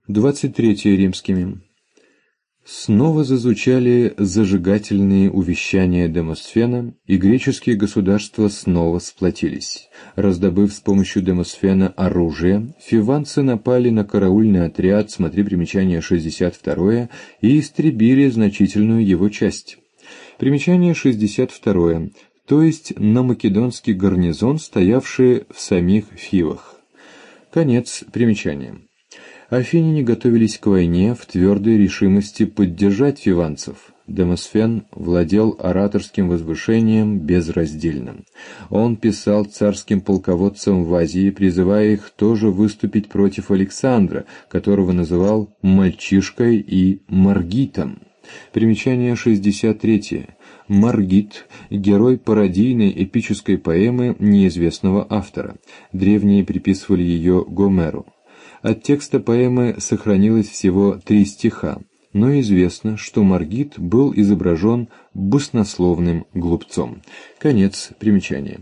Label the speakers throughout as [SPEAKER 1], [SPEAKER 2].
[SPEAKER 1] 23 римскими. Снова зазвучали зажигательные увещания Демосфена, и греческие государства снова сплотились. Раздобыв с помощью Демосфена оружие, фиванцы напали на караульный отряд, смотри примечание 62, и истребили значительную его часть. Примечание 62, то есть на македонский гарнизон, стоявший в самих Фивах. Конец примечания. Афиняне готовились к войне в твердой решимости поддержать фиванцев. Демосфен владел ораторским возвышением безраздельно. Он писал царским полководцам в Азии, призывая их тоже выступить против Александра, которого называл «мальчишкой» и «маргитом». Примечание 63. Маргит – герой пародийной эпической поэмы неизвестного автора. Древние приписывали ее Гомеру. От текста поэмы сохранилось всего 3 стиха, но известно, что Маргит был изображен баснословным глупцом. Конец примечания.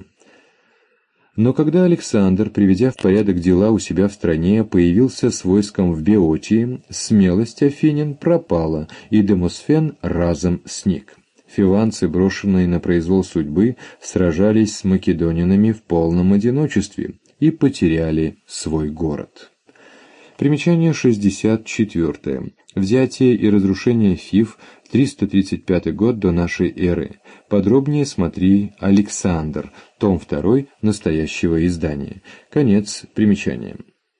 [SPEAKER 1] Но когда Александр, приведя в порядок дела у себя в стране, появился с войском в Беотии, смелость афинян пропала, и Демосфен разом сник. Фиванцы, брошенные на произвол судьбы, сражались с македонянами в полном одиночестве и потеряли свой город. Примечание 64. Взятие и разрушение Фив, 335 год до нашей эры. Подробнее смотри Александр, том 2 настоящего издания. Конец примечания.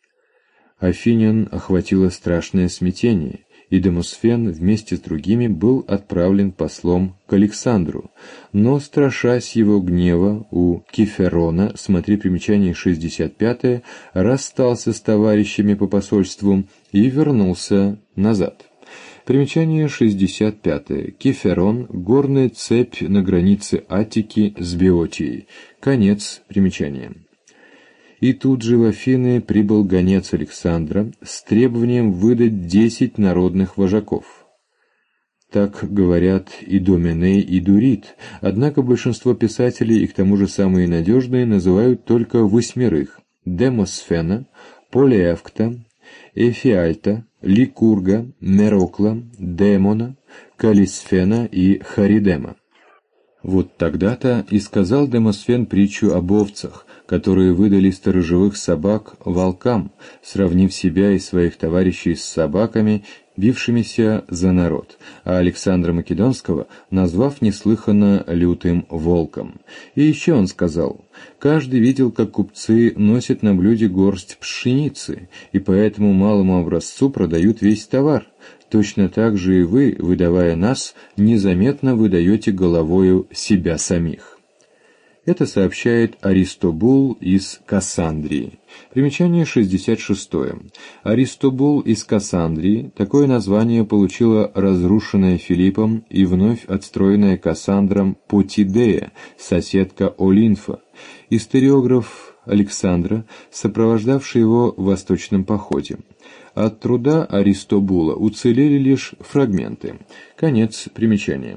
[SPEAKER 1] Афинян охватило страшное смятение, и Демосфен вместе с другими был отправлен послом к Александру, но, страшась его гнева, у Кеферона, смотри примечание 65, расстался с товарищами по посольству и вернулся назад. Примечание 65. Кеферон – горная цепь на границе Аттики с Беотией. Конец примечания. И тут же в Афины прибыл гонец Александра с требованием выдать 10 народных вожаков. Так говорят и Доменей, и Дурит, однако большинство писателей, и к тому же самые надежные, называют только 8: Демосфена, Полиэвкта, Эфиальта, Ликурга, Мерокла, Демона, Калисфена и Харидема. Вот тогда-то и сказал Демосфен притчу об овцах, которые выдали сторожевых собак волкам, сравнив себя и своих товарищей с собаками, бившимися за народ, а Александра Македонского назвав неслыханно лютым волком. И еще он сказал: «Каждый видел, как купцы носят на блюде горсть пшеницы, и по этому малому образцу продают весь товар. Точно так же и вы, выдавая нас, незаметно выдаете головою себя самих». Это сообщает Аристобул из Кассандрии. Примечание 66. Аристобул из Кассандрии – такое название получила разрушенная Филиппом и вновь отстроенная Кассандром Потидея, соседка Олинфа, историограф Александра, сопровождавший его в восточном походе. От труда Аристобула уцелели лишь фрагменты. Конец примечания.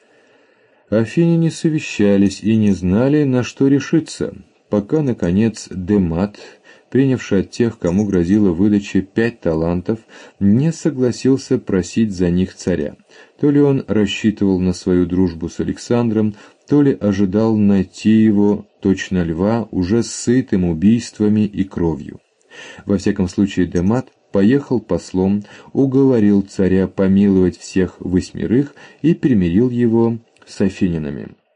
[SPEAKER 1] Афиняне совещались и не знали, на что решиться, пока, наконец, Демат, принявший от тех, кому грозила выдача 5 талантов, не согласился просить за них царя. То ли он рассчитывал на свою дружбу с Александром, то ли ожидал найти его, точно льва, уже сытым убийствами и кровью. Во всяком случае, Демат поехал послом, уговорил царя помиловать всех 8 и примирил его с афинянами.